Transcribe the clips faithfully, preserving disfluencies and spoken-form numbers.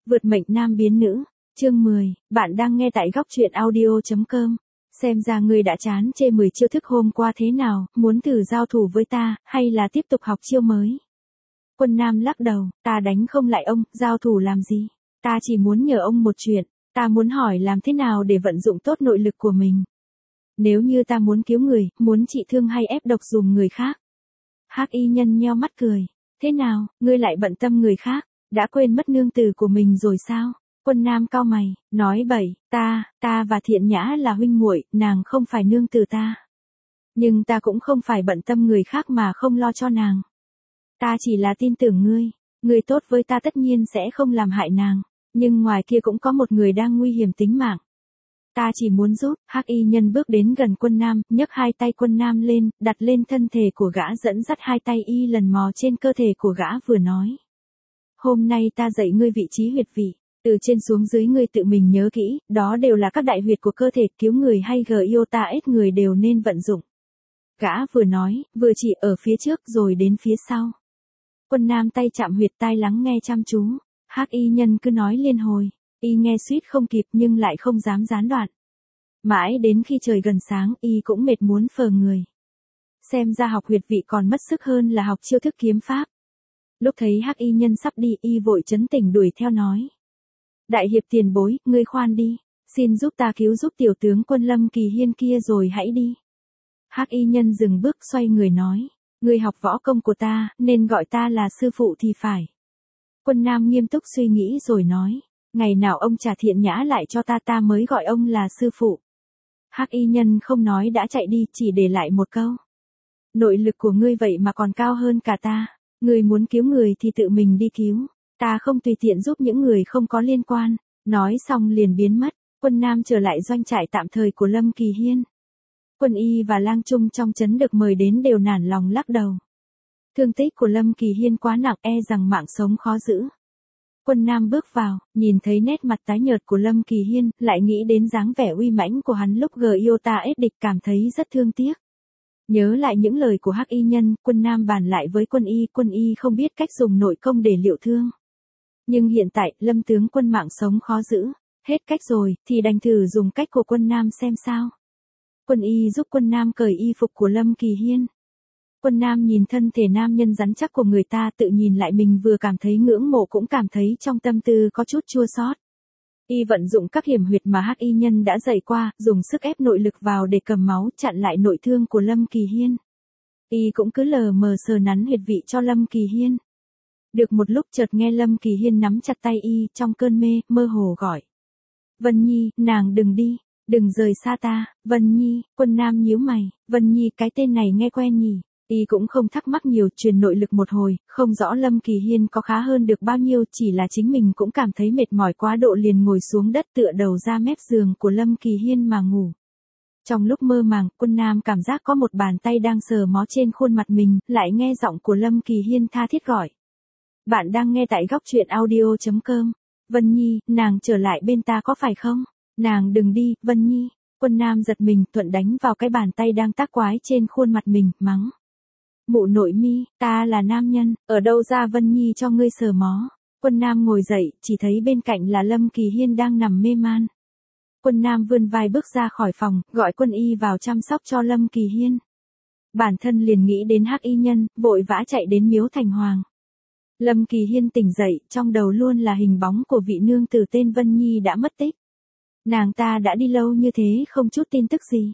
Vượt mệnh nam biến nữ, chương mười, bạn đang nghe tại góc truyện audio chấm com. Xem ra ngươi đã chán chê mười chiêu thức hôm qua thế nào, muốn thử giao thủ với ta, hay là tiếp tục học chiêu mới? Quân Nam lắc đầu, ta đánh không lại ông, giao thủ làm gì? Ta chỉ muốn nhờ ông một chuyện, ta muốn hỏi làm thế nào để vận dụng tốt nội lực của mình. Nếu như ta muốn cứu người, muốn trị thương hay ép độc dùm người khác. Hắc y nhân nheo mắt cười, thế nào, ngươi lại bận tâm người khác, đã quên mất nương tử của mình rồi sao? Quân Nam cau mày, nói bậy, ta, ta và Thiện Nhã là huynh muội, nàng không phải nương tử ta. Nhưng ta cũng không phải bận tâm người khác mà không lo cho nàng. Ta chỉ là tin tưởng ngươi, ngươi tốt với ta tất nhiên sẽ không làm hại nàng, nhưng ngoài kia cũng có một người đang nguy hiểm tính mạng. Ta chỉ muốn giúp. Hắc y nhân bước đến gần Quân Nam, nhấc hai tay Quân Nam lên, đặt lên thân thể của gã, dẫn dắt hai tay y lần mò trên cơ thể của gã vừa nói. Hôm nay ta dạy ngươi vị trí huyệt vị, từ trên xuống dưới ngươi tự mình nhớ kỹ, đó đều là các đại huyệt của cơ thể, cứu người hay gờ yêu ta ết người đều nên vận dụng. Gã vừa nói, vừa chỉ ở phía trước rồi đến phía sau. Quân Nam tay chạm huyệt tai lắng nghe chăm chú, Hắc y nhân cứ nói liên hồi, y nghe suýt không kịp nhưng lại không dám gián đoạn. Mãi đến khi trời gần sáng y cũng mệt muốn phờ người. Xem ra học huyệt vị còn mất sức hơn là học chiêu thức kiếm pháp. Lúc thấy Hắc y nhân sắp đi y vội trấn tỉnh đuổi theo nói. Đại hiệp tiền bối, ngươi khoan đi, xin giúp ta cứu giúp tiểu tướng Quân Lâm Kỳ Hiên kia rồi hãy đi. Hắc y nhân dừng bước xoay người nói, ngươi học võ công của ta, nên gọi ta là sư phụ thì phải. Quân Nam nghiêm túc suy nghĩ rồi nói, ngày nào ông trả Thiện Nhã lại cho ta ta mới gọi ông là sư phụ. Hắc y nhân không nói đã chạy đi, chỉ để lại một câu. Nội lực của ngươi vậy mà còn cao hơn cả ta, ngươi muốn cứu người thì tự mình đi cứu, ta không tùy tiện giúp những người không có liên quan. Nói xong liền biến mất, Quân Nam trở lại doanh trại tạm thời của Lâm Kỳ Hiên. Quân y và lang trung trong trấn được mời đến đều nản lòng lắc đầu. Thương tích của Lâm Kỳ Hiên quá nặng, e rằng mạng sống khó giữ. Quân Nam bước vào, nhìn thấy nét mặt tái nhợt của Lâm Kỳ Hiên, lại nghĩ đến dáng vẻ uy mãnh của hắn lúc gờ yêu ta ết địch, cảm thấy rất thương tiếc. Nhớ lại những lời của Hắc y nhân, Quân Nam bàn lại với quân y, quân y không biết cách dùng nội công để liệu thương. Nhưng hiện tại, Lâm tướng quân mạng sống khó giữ, hết cách rồi, thì đành thử dùng cách của Quân Nam xem sao. Quân y giúp Quân Nam cởi y phục của Lâm Kỳ Hiên. Quân Nam nhìn thân thể nam nhân rắn chắc của người ta, tự nhìn lại mình vừa cảm thấy ngưỡng mộ cũng cảm thấy trong tâm tư có chút chua xót. Y vận dụng các hiểm huyệt mà Hắc y nhân đã dạy qua, dùng sức ép nội lực vào để cầm máu chặn lại nội thương của Lâm Kỳ Hiên. Y cũng cứ lờ mờ sờ nắn huyệt vị cho Lâm Kỳ Hiên. Được một lúc chợt nghe Lâm Kỳ Hiên nắm chặt tay y, trong cơn mê, mơ hồ gọi. Vân Nhi, nàng đừng đi, đừng rời xa ta. Vân Nhi. Quân Nam nhíu mày, Vân Nhi cái tên này nghe quen nhỉ. Y cũng không thắc mắc nhiều, truyền nội lực một hồi, không rõ Lâm Kỳ Hiên có khá hơn được bao nhiêu, chỉ là chính mình cũng cảm thấy mệt mỏi quá độ liền ngồi xuống đất tựa đầu ra mép giường của Lâm Kỳ Hiên mà ngủ. Trong lúc mơ màng, Quân Nam cảm giác có một bàn tay đang sờ mó trên khuôn mặt mình, lại nghe giọng của Lâm Kỳ Hiên tha thiết gọi. Bạn đang nghe tại góc truyện audio chấm com. Vân Nhi, nàng trở lại bên ta có phải không? Nàng đừng đi, Vân Nhi. Quân Nam giật mình, thuận đánh vào cái bàn tay đang tác quái trên khuôn mặt mình, mắng. Mụ nội mi, ta là nam nhân, ở đâu ra Vân Nhi cho ngươi sờ mó. Quân Nam ngồi dậy, chỉ thấy bên cạnh là Lâm Kỳ Hiên đang nằm mê man. Quân Nam vươn vai bước ra khỏi phòng, gọi quân y vào chăm sóc cho Lâm Kỳ Hiên. Bản thân liền nghĩ đến Hắc y nhân, vội vã chạy đến miếu thành hoàng. Lâm Kỳ Hiên tỉnh dậy, trong đầu luôn là hình bóng của vị nương tử tên Vân Nhi đã mất tích. Nàng ta đã đi lâu như thế không chút tin tức gì.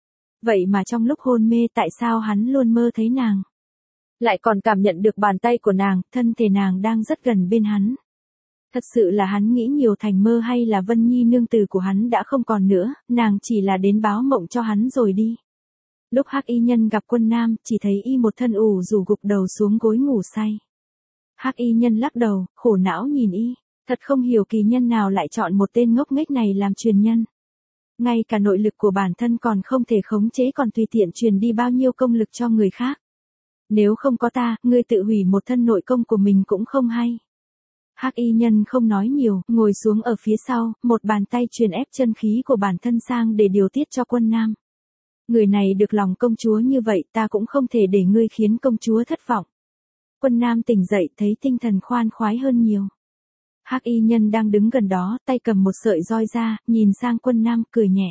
Vậy mà trong lúc hôn mê tại sao hắn luôn mơ thấy nàng? Lại còn cảm nhận được bàn tay của nàng, thân thể nàng đang rất gần bên hắn. Thật sự là hắn nghĩ nhiều thành mơ hay là Vân Nhi nương tử của hắn đã không còn nữa, nàng chỉ là đến báo mộng cho hắn rồi đi. Lúc Hắc y nhân gặp Quân Nam, chỉ thấy y một thân ủ rủ gục đầu xuống gối ngủ say. Hắc y nhân lắc đầu, khổ não nhìn y, thật không hiểu kỳ nhân nào lại chọn một tên ngốc nghếch này làm truyền nhân. Ngay cả nội lực của bản thân còn không thể khống chế, còn tùy tiện truyền đi bao nhiêu công lực cho người khác. Nếu không có ta, ngươi tự hủy một thân nội công của mình cũng không hay. Hắc y nhân không nói nhiều, ngồi xuống ở phía sau, một bàn tay truyền ép chân khí của bản thân sang để điều tiết cho Quân Nam. Người này được lòng công chúa như vậy, ta cũng không thể để ngươi khiến công chúa thất vọng. Quân Nam tỉnh dậy thấy tinh thần khoan khoái hơn nhiều. Hắc y nhân đang đứng gần đó, tay cầm một sợi roi ra, nhìn sang Quân Nam cười nhẹ.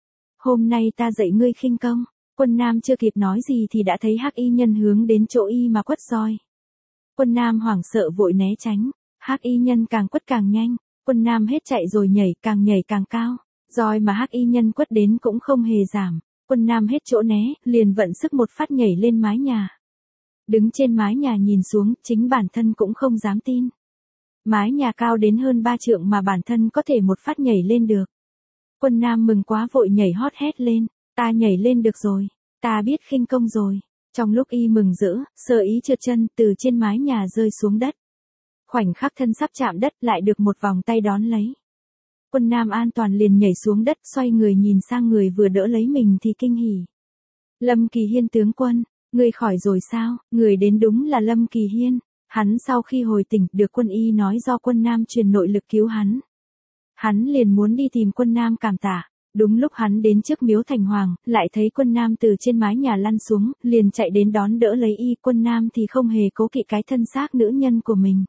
Hôm nay ta dạy ngươi khinh công. Quân Nam chưa kịp nói gì thì đã thấy Hắc y nhân hướng đến chỗ y mà quất roi. Quân Nam hoảng sợ vội né tránh, Hắc y nhân càng quất càng nhanh, Quân Nam hết chạy rồi nhảy, càng nhảy càng cao, roi mà Hắc y nhân quất đến cũng không hề giảm, Quân Nam hết chỗ né, liền vận sức một phát nhảy lên mái nhà. Đứng trên mái nhà nhìn xuống, chính bản thân cũng không dám tin. Mái nhà cao đến hơn ba trượng mà bản thân có thể một phát nhảy lên được. Quân Nam mừng quá vội nhảy hót hét lên, ta nhảy lên được rồi, ta biết khinh công rồi. Trong lúc y mừng rỡ, sơ ý trượt chân từ trên mái nhà rơi xuống đất. Khoảnh khắc thân sắp chạm đất lại được một vòng tay đón lấy. Quân Nam an toàn liền nhảy xuống đất, xoay người nhìn sang người vừa đỡ lấy mình thì kinh hỉ. Lâm Kỳ Hiên tướng quân, người khỏi rồi sao? Người đến đúng là Lâm Kỳ Hiên. Hắn sau khi hồi tỉnh được quân y nói do Quân Nam truyền nội lực cứu hắn. Hắn liền muốn đi tìm Quân Nam cảm tạ. Đúng lúc hắn đến trước miếu thành hoàng, lại thấy Quân Nam từ trên mái nhà lăn xuống, liền chạy đến đón đỡ lấy y. Quân Nam thì không hề cố kỵ cái thân xác nữ nhân của mình.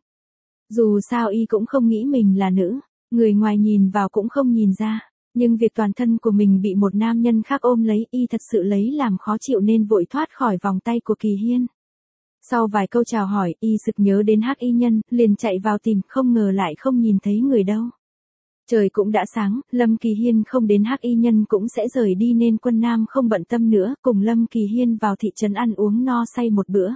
Dù sao y cũng không nghĩ mình là nữ, người ngoài nhìn vào cũng không nhìn ra. Nhưng việc toàn thân của mình bị một nam nhân khác ôm lấy, y thật sự lấy làm khó chịu nên vội thoát khỏi vòng tay của Kỳ Hiên. Sau vài câu chào hỏi, y sực nhớ đến Hắc y nhân, liền chạy vào tìm, không ngờ lại không nhìn thấy người đâu. Trời cũng đã sáng, Lâm Kỳ Hiên không đến, Hắc y nhân cũng sẽ rời đi nên Quân Nam không bận tâm nữa, cùng Lâm Kỳ Hiên vào thị trấn ăn uống no say một bữa.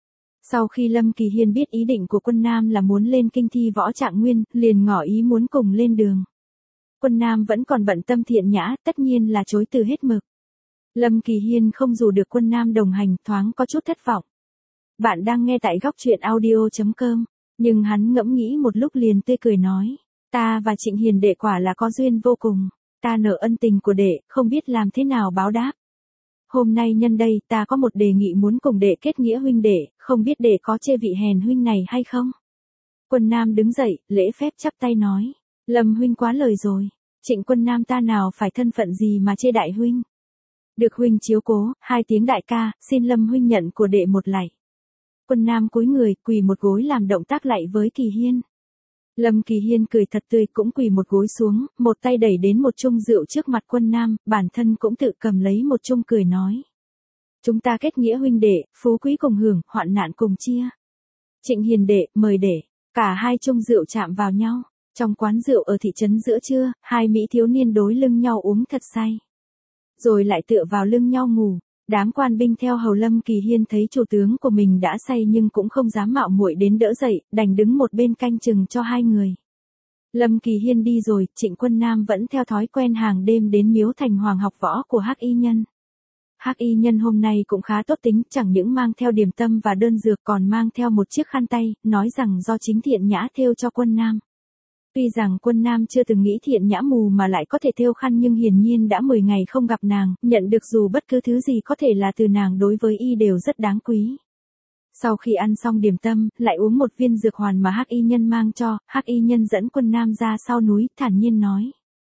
Sau khi Lâm Kỳ Hiên biết ý định của Quân Nam là muốn lên kinh thi võ trạng nguyên, liền ngỏ ý muốn cùng lên đường. Quân Nam vẫn còn bận tâm Thiện Nhã, tất nhiên là chối từ hết mực. Lâm Kỳ Hiên không dù được Quân Nam đồng hành, thoáng có chút thất vọng. Bạn đang nghe tại góc truyện audio chấm com, nhưng hắn ngẫm nghĩ một lúc liền tươi cười nói, ta và Trịnh Hiền đệ quả là có duyên vô cùng, ta nợ ân tình của đệ, không biết làm thế nào báo đáp. Hôm nay nhân đây, ta có một đề nghị muốn cùng đệ kết nghĩa huynh đệ, không biết đệ có chê vị hèn huynh này hay không? Quân Nam đứng dậy, lễ phép chắp tay nói, Lâm huynh quá lời rồi, Trịnh Quân Nam ta nào phải thân phận gì mà chê đại huynh. Được huynh chiếu cố, hai tiếng đại ca, xin Lâm huynh nhận của đệ một lạy. Quân Nam cúi người, quỳ một gối làm động tác lạy với Kỳ Hiên. Lâm Kỳ Hiên cười thật tươi cũng quỳ một gối xuống, một tay đẩy đến một chung rượu trước mặt Quân Nam, bản thân cũng tự cầm lấy một chung cười nói. Chúng ta kết nghĩa huynh đệ, phú quý cùng hưởng, hoạn nạn cùng chia. Trịnh Hiền đệ, mời đệ. Cả hai chung rượu chạm vào nhau. Trong quán rượu ở thị trấn giữa trưa, hai mỹ thiếu niên đối lưng nhau uống thật say. Rồi lại tựa vào lưng nhau ngủ. Đám quan binh theo hầu Lâm Kỳ Hiên thấy chủ tướng của mình đã say nhưng cũng không dám mạo muội đến đỡ dậy, đành đứng một bên canh chừng cho hai người. Lâm Kỳ Hiên đi rồi, Trịnh Quân Nam vẫn theo thói quen hàng đêm đến miếu thành hoàng học võ của Hắc y nhân. Hắc y nhân hôm nay cũng khá tốt tính, chẳng những mang theo điểm tâm và đơn dược còn mang theo một chiếc khăn tay, nói rằng do chính Thiện Nhã thêu cho Quân Nam. Tuy rằng Quân Nam chưa từng nghĩ Thiện Nhã mù mà lại có thể thêu khăn nhưng hiển nhiên đã mười ngày không gặp nàng, nhận được dù bất cứ thứ gì có thể là từ nàng đối với y đều rất đáng quý. Sau khi ăn xong điểm tâm, lại uống một viên dược hoàn mà Hắc y nhân mang cho, Hắc y nhân dẫn Quân Nam ra sau núi, thản nhiên nói.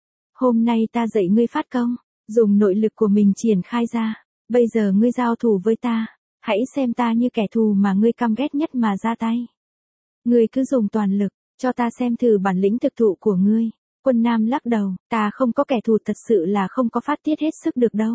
Hôm nay ta dạy ngươi phát công, dùng nội lực của mình triển khai ra, bây giờ ngươi giao thủ với ta, hãy xem ta như kẻ thù mà ngươi căm ghét nhất mà ra tay. Ngươi cứ dùng toàn lực. Cho ta xem thử bản lĩnh thực thụ của ngươi. Quân Nam lắc đầu, ta không có kẻ thù, thật sự là không có phát tiết hết sức được đâu.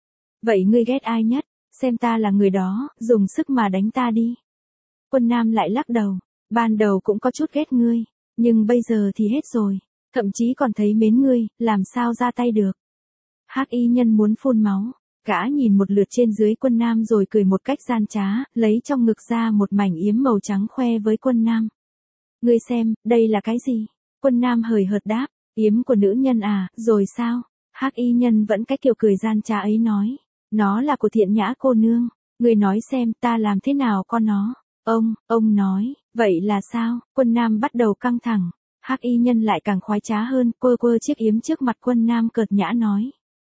Vậy ngươi ghét ai nhất? Xem ta là người đó, dùng sức mà đánh ta đi. Quân Nam lại lắc đầu, ban đầu cũng có chút ghét ngươi, nhưng bây giờ thì hết rồi, thậm chí còn thấy mến ngươi, làm sao ra tay được. Hắc y nhân muốn phun máu, gã nhìn một lượt trên dưới Quân Nam rồi cười một cách gian trá, lấy trong ngực ra một mảnh yếm màu trắng khoe với Quân Nam. Ngươi xem, đây là cái gì? Quân Nam hời hợt đáp, yếm của nữ nhân à, rồi sao? Hắc y nhân vẫn cái kiểu cười gian trá ấy nói, nó là của Thiện Nhã cô nương, ngươi nói xem ta làm thế nào con nó? Ông, ông nói, vậy là sao? Quân Nam bắt đầu căng thẳng, Hắc y nhân lại càng khoái trá hơn, quơ quơ chiếc yếm trước mặt Quân Nam cợt nhã nói.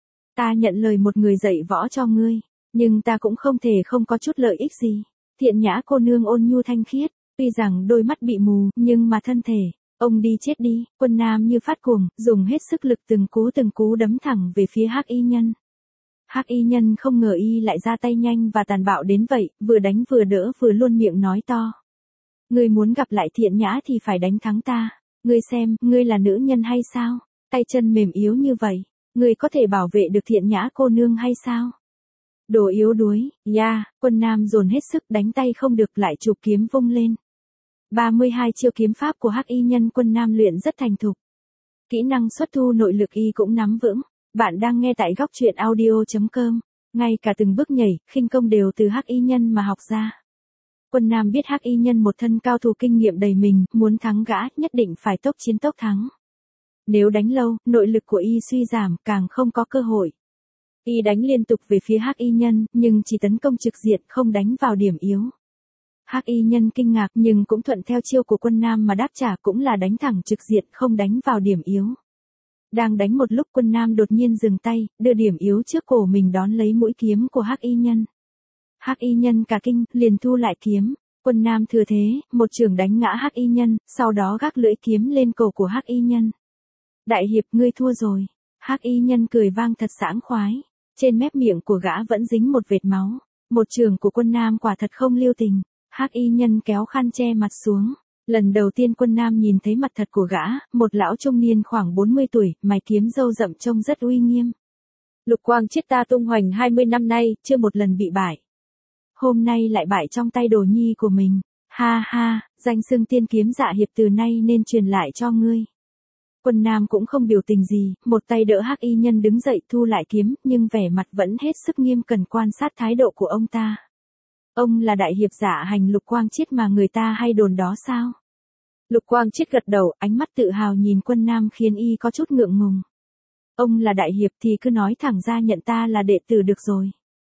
Ta nhận lời một người dạy võ cho ngươi, nhưng ta cũng không thể không có chút lợi ích gì. Thiện Nhã cô nương ôn nhu thanh khiết. Tuy rằng đôi mắt bị mù, nhưng mà thân thể, ông đi chết đi. Quân Nam như phát cuồng, dùng hết sức lực từng cú từng cú đấm thẳng về phía Hắc y nhân. Hắc y nhân không ngờ y lại ra tay nhanh và tàn bạo đến vậy, vừa đánh vừa đỡ vừa luôn miệng nói to. Ngươi muốn gặp lại Thiện Nhã thì phải đánh thắng ta. Ngươi xem, ngươi là nữ nhân hay sao? Tay chân mềm yếu như vậy, ngươi có thể bảo vệ được Thiện Nhã cô nương hay sao? Đồ yếu đuối, ya, yeah, Quân Nam dồn hết sức đánh tay không được lại chụp kiếm vung lên. ba mươi hai chiêu kiếm pháp của Hắc Y Nhân Quân Nam luyện rất thành thục. Kỹ năng xuất thu nội lực y cũng nắm vững. Bạn đang nghe tại góc truyện audio chấm com. Ngay cả từng bước nhảy, khinh công đều từ Hắc Y Nhân mà học ra. Quân Nam biết Hắc Y Nhân một thân cao thủ kinh nghiệm đầy mình, muốn thắng gã nhất định phải tốc chiến tốc thắng. Nếu đánh lâu, nội lực của y suy giảm, càng không có cơ hội. Y đánh liên tục về phía Hắc Y Nhân, nhưng chỉ tấn công trực diện, không đánh vào điểm yếu. Hắc Y Nhân kinh ngạc nhưng cũng thuận theo chiêu của Quân Nam mà đáp trả, cũng là đánh thẳng trực diện, không đánh vào điểm yếu. Đang đánh một lúc Quân Nam đột nhiên dừng tay, đưa điểm yếu trước cổ mình đón lấy mũi kiếm của Hắc Y Nhân. Hắc Y Nhân cả kinh, liền thu lại kiếm. Quân Nam thừa thế, một chưởng đánh ngã Hắc Y Nhân, sau đó gác lưỡi kiếm lên cổ của Hắc Y Nhân. Đại hiệp, ngươi thua rồi. Hắc Y Nhân cười vang thật sảng khoái. Trên mép miệng của gã vẫn dính một vệt máu. Một chưởng của Quân Nam quả thật không lưu tình. Hắc Y Nhân kéo khăn che mặt xuống. Lần đầu tiên Quân Nam nhìn thấy mặt thật của gã, một lão trung niên khoảng bốn mươi tuổi, mày kiếm râu rậm trông rất uy nghiêm. Lục Quang Chiết ta tung hoành hai mươi năm nay, chưa một lần bị bại. Hôm nay lại bại trong tay đồ nhi của mình. Ha ha, danh xưng tiên kiếm dạ hiệp từ nay nên truyền lại cho ngươi. Quân Nam cũng không biểu tình gì, một tay đỡ Hắc Y Nhân đứng dậy thu lại kiếm, nhưng vẻ mặt vẫn hết sức nghiêm cẩn quan sát thái độ của ông ta. Ông là đại hiệp dạ hành Lục Quang Chiết mà người ta hay đồn đó sao? Lục Quang Chiết gật đầu, ánh mắt tự hào nhìn Quân Nam khiến y có chút ngượng ngùng. Ông là đại hiệp thì cứ nói thẳng ra nhận ta là đệ tử được rồi.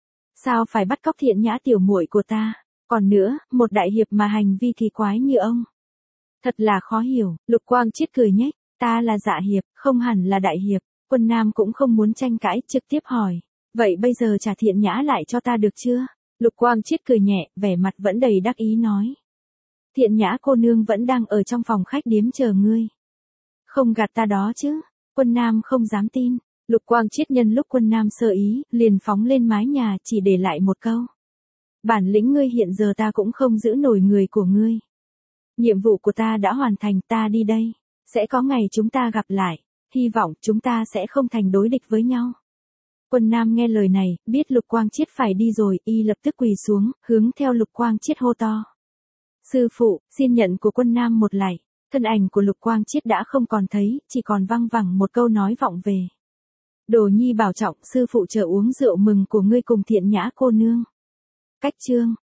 Sao phải bắt cóc Thiện Nhã tiểu muội của ta? Còn nữa, một đại hiệp mà hành vi kỳ quái như ông. Thật là khó hiểu. Lục Quang Chiết cười nhếch, ta là dạ hiệp, không hẳn là đại hiệp. Quân Nam cũng không muốn tranh cãi, trực tiếp hỏi. Vậy bây giờ trả Thiện Nhã lại cho ta được chưa? Lục Quang Chiết cười nhẹ, vẻ mặt vẫn đầy đắc ý nói. Thiện Nhã cô nương vẫn đang ở trong phòng khách điếm chờ ngươi. Không gạt ta đó chứ? Quân Nam không dám tin. Lục Quang Chiết nhân lúc Quân Nam sơ ý, liền phóng lên mái nhà chỉ để lại một câu. Bản lĩnh ngươi hiện giờ ta cũng không giữ nổi người của ngươi. Nhiệm vụ của ta đã hoàn thành, ta đi đây. Sẽ có ngày chúng ta gặp lại. Hy vọng chúng ta sẽ không thành đối địch với nhau. Quân Nam nghe lời này, biết Lục Quang Chiết phải đi rồi, y lập tức quỳ xuống, hướng theo Lục Quang Chiết hô to. Sư phụ, xin nhận của Quân Nam một lạy. Thân ảnh của Lục Quang Chiết đã không còn thấy, chỉ còn văng vẳng một câu nói vọng về. Đồ nhi bảo trọng, sư phụ chờ uống rượu mừng của ngươi cùng Thiện Nhã cô nương. Cách chương